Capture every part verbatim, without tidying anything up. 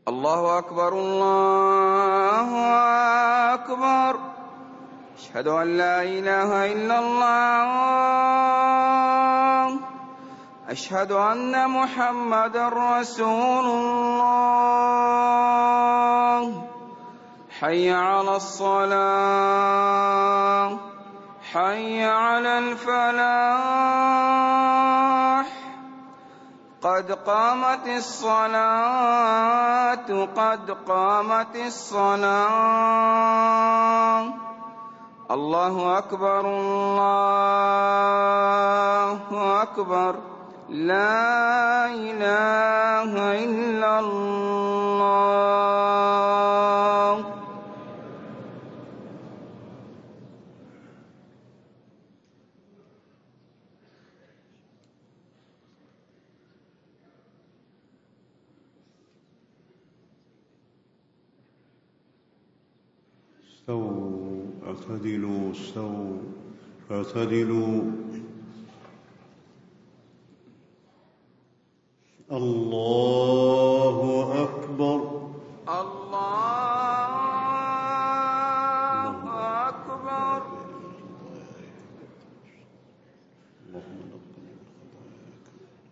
الله أكبر الله أكبر. أشهد أن لا إله إلا الله. أشهد أن محمدًا رسول الله. حي على الصلاة، حي على الفلاح. قد قامت الصلاة، قد قامت الصلاة. الله أكبر الله أكبر. لا إله إلا الله. استووا اعتدلوا استووا اعتدلوا. الله أكبر الله أكبر. اللهم نقل من خطاياك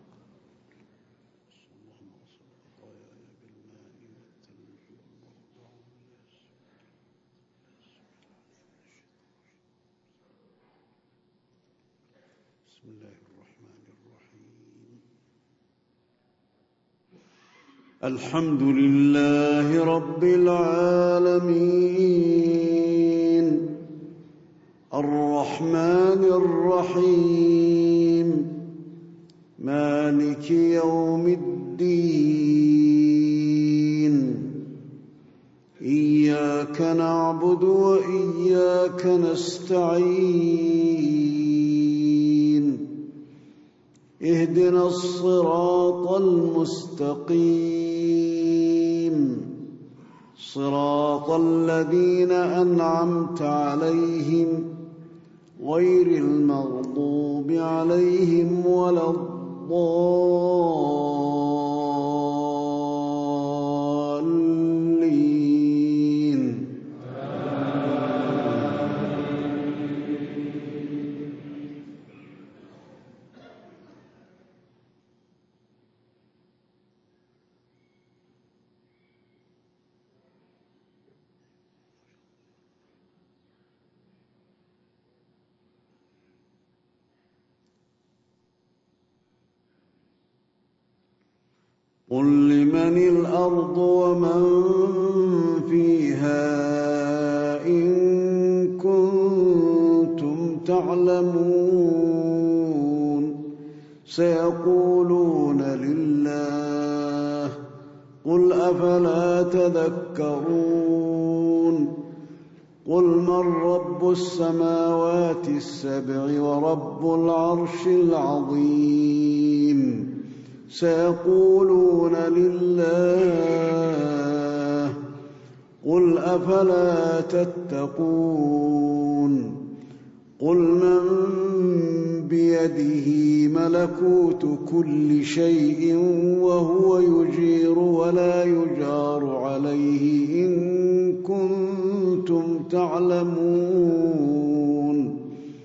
اللهم اغسل خطاياي بالماء والثلج والبرد. بسم الله الرحمن الرحيم. الحمد لله رب العالمين الرحمن الرحيم مالك يوم الدين. إياك نعبد وإياك نستعين. اهدنا الصراط المستقيم صراط الذين أنعمت عليهم غير المغضوب عليهم ولا الضالين. قل لمن الأرض ومن فيها إن كنتم تعلمون. سيقولون لله قل أفلا تذكرون. قل من رب السماوات السبع ورب العرش العظيم. سيقولون لله قل أفلا تتقون. قل من بيده ملكوت كل شيء وهو يجير ولا يجار عليه إن كنتم تعلمون.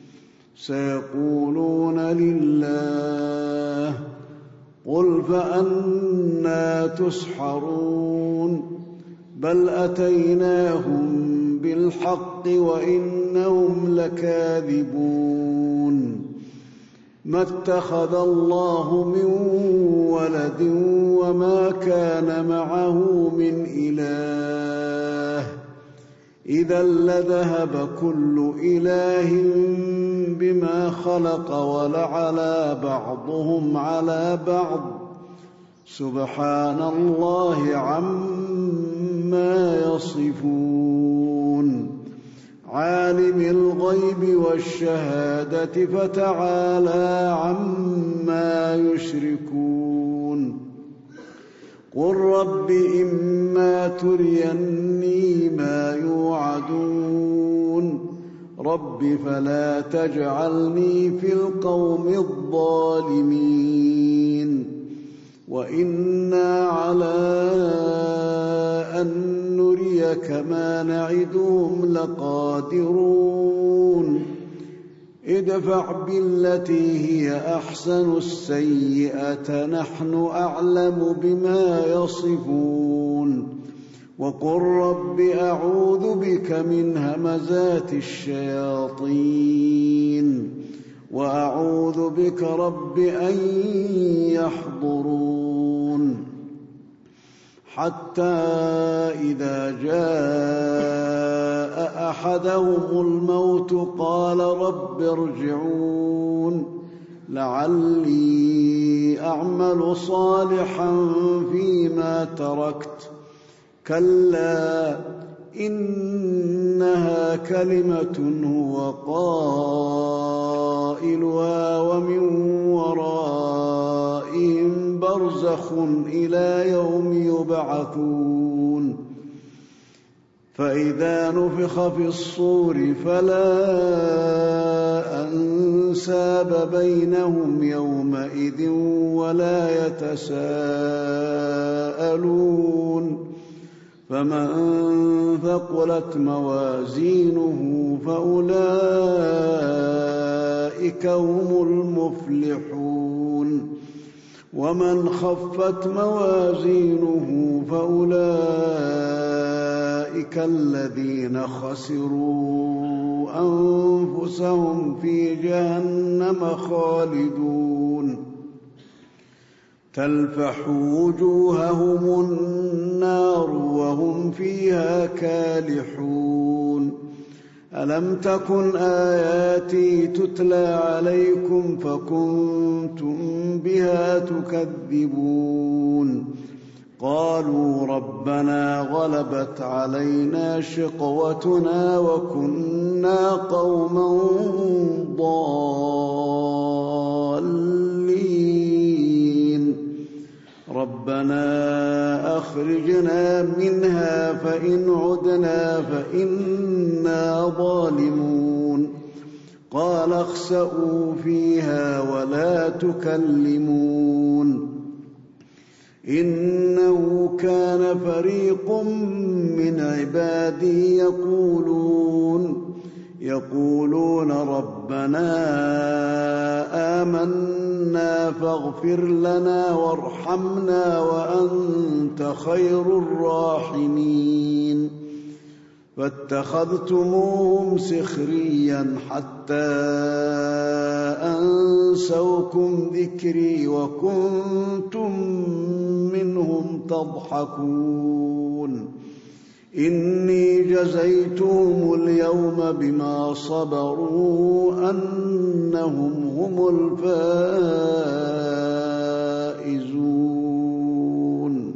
سيقولون لله قل فأنى تسحرون. بل أتيناهم بالحق وإنهم لكاذبون. ما اتخذ الله من ولد وما كان معه من إله إذا لذهب كل إله بما خلق ولعلى بعضهم على بعض سبحان الله عما يصفون. عالم الغيب والشهادة فتعالى عما يشركون. قل رب إما تريني ما يوعدون رب فلا تجعلني في القوم الظالمين. وإنا على كما نعدهم لقادرون ادفع بالتي هي أحسن السيئة نحن أعلم بما يصفون وقل رب أعوذ بك من همزات الشياطين وأعوذ بك رب أن يحضرون حتى إذا جاء أحدهم الموت قال رب ارجعون لعلي أعمل صالحا فيما تركت كلا إنها كلمة هو قائلها ومن ورائهم برزخ إلى يوم يبعثون فإذا نفخ في الصور فلا أنساب بينهم يومئذ ولا يتساءلون فمن ثقلت موازينه فأولئك هم المفلحون ومن خفت موازينه فأولئك الذين خسروا أنفسهم في جهنم خالدون تلفح وجوههم النار وهم فيها كالحون ألم تكن آياتي تتلى عليكم فكنتم بها تكذبون قالوا ربنا غلبت علينا شقوتنا وكنا قوما ضالين ربنا أخرجنا منها فإن عدنا فإنا ظالمون قال اخسئوا فيها ولا تكلمون إنه كان فريق من عبادي يقولون يقولون ربنا آمنا فاغفر لنا وارحمنا وأنت خير الراحمين فاتخذتموهم سخريا حتى أنسوكم ذكري وكنتم منهم تضحكون إني جزيتهم اليوم بما صبروا أنهم هم الفائزون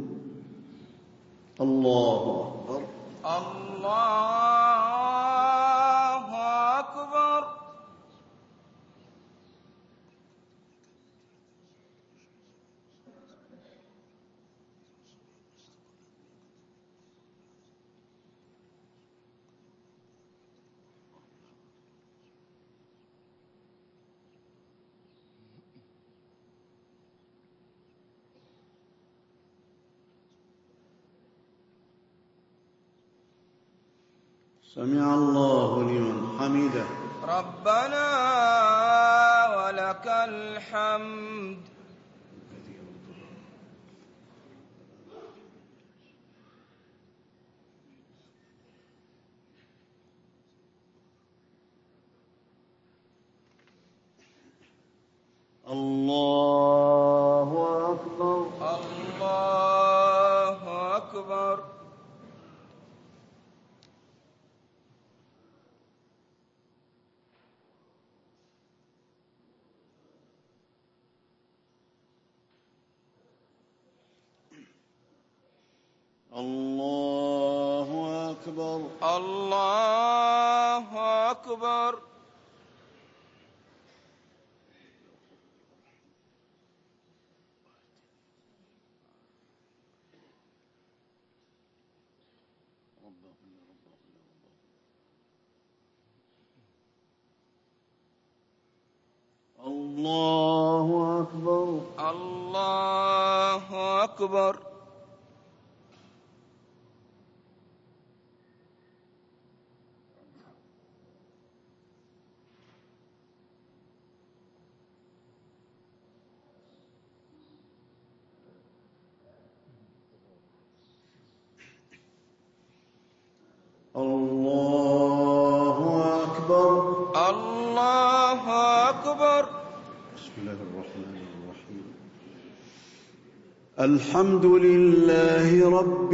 الله أكبر الله أكبر سمع الله لمن حمده ربنا ولك الحمد الله أكبر الله أكبر الله أكبر الله أكبر الله أكبر الله أكبر الحمد لله رب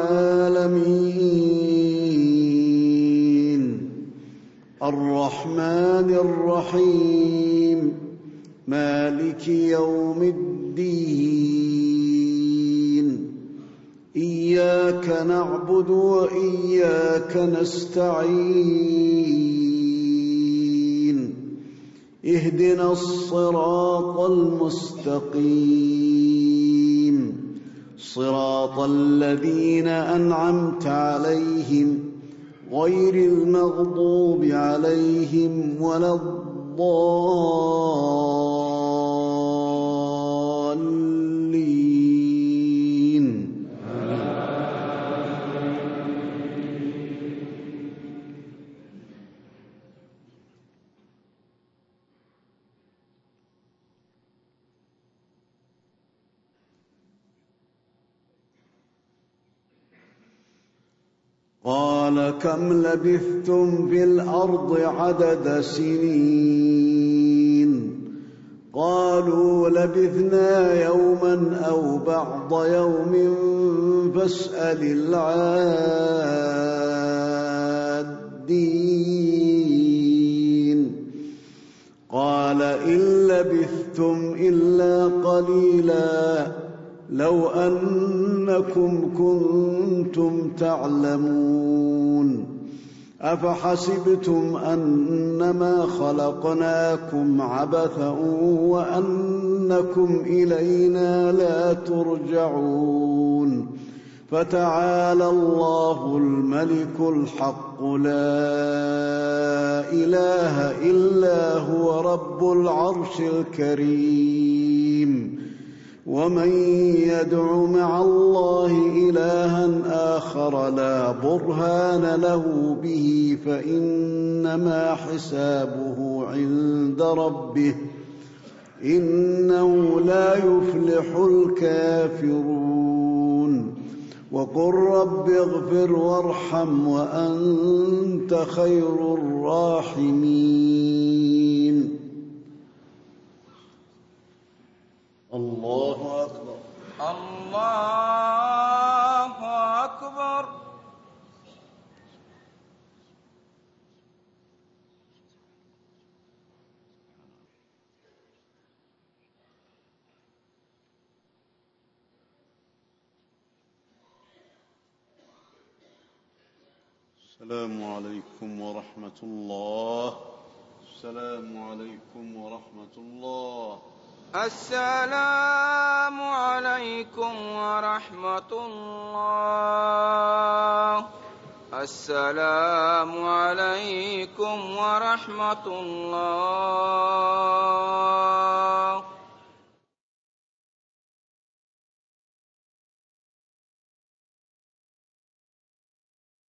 العالمين الرحمن الرحيم مالك يوم الدين إياك نعبد وإياك نستعين اهدنا الصراط المستقيم صراط الذين أنعمت عليهم غير المغضوب عليهم ولا الضالين. قال كم لبثتم في الأرض عدد سنين قالوا لبثنا يوما أو بعض يوم فاسأل العادين قال إن لبثتم إلا قليلا لو أنكم كنتم تعلمون أفحسبتم أنما خلقناكم عبثا وأنكم إلينا لا ترجعون فتعالى الله الملك الحق لا إله إلا هو رب العرش الكريم ومن يدع مع الله إلها آخر لا برهان له به فإنما حسابه عند ربه إنه لا يفلح الكافرون وقل رب اغفر وارحم وأنت خير الراحمين. الله أكبر الله أكبر. السلام عليكم ورحمة الله. السلام عليكم ورحمة الله. السلام عليكم ورحمة الله. السلام عليكم ورحمة الله.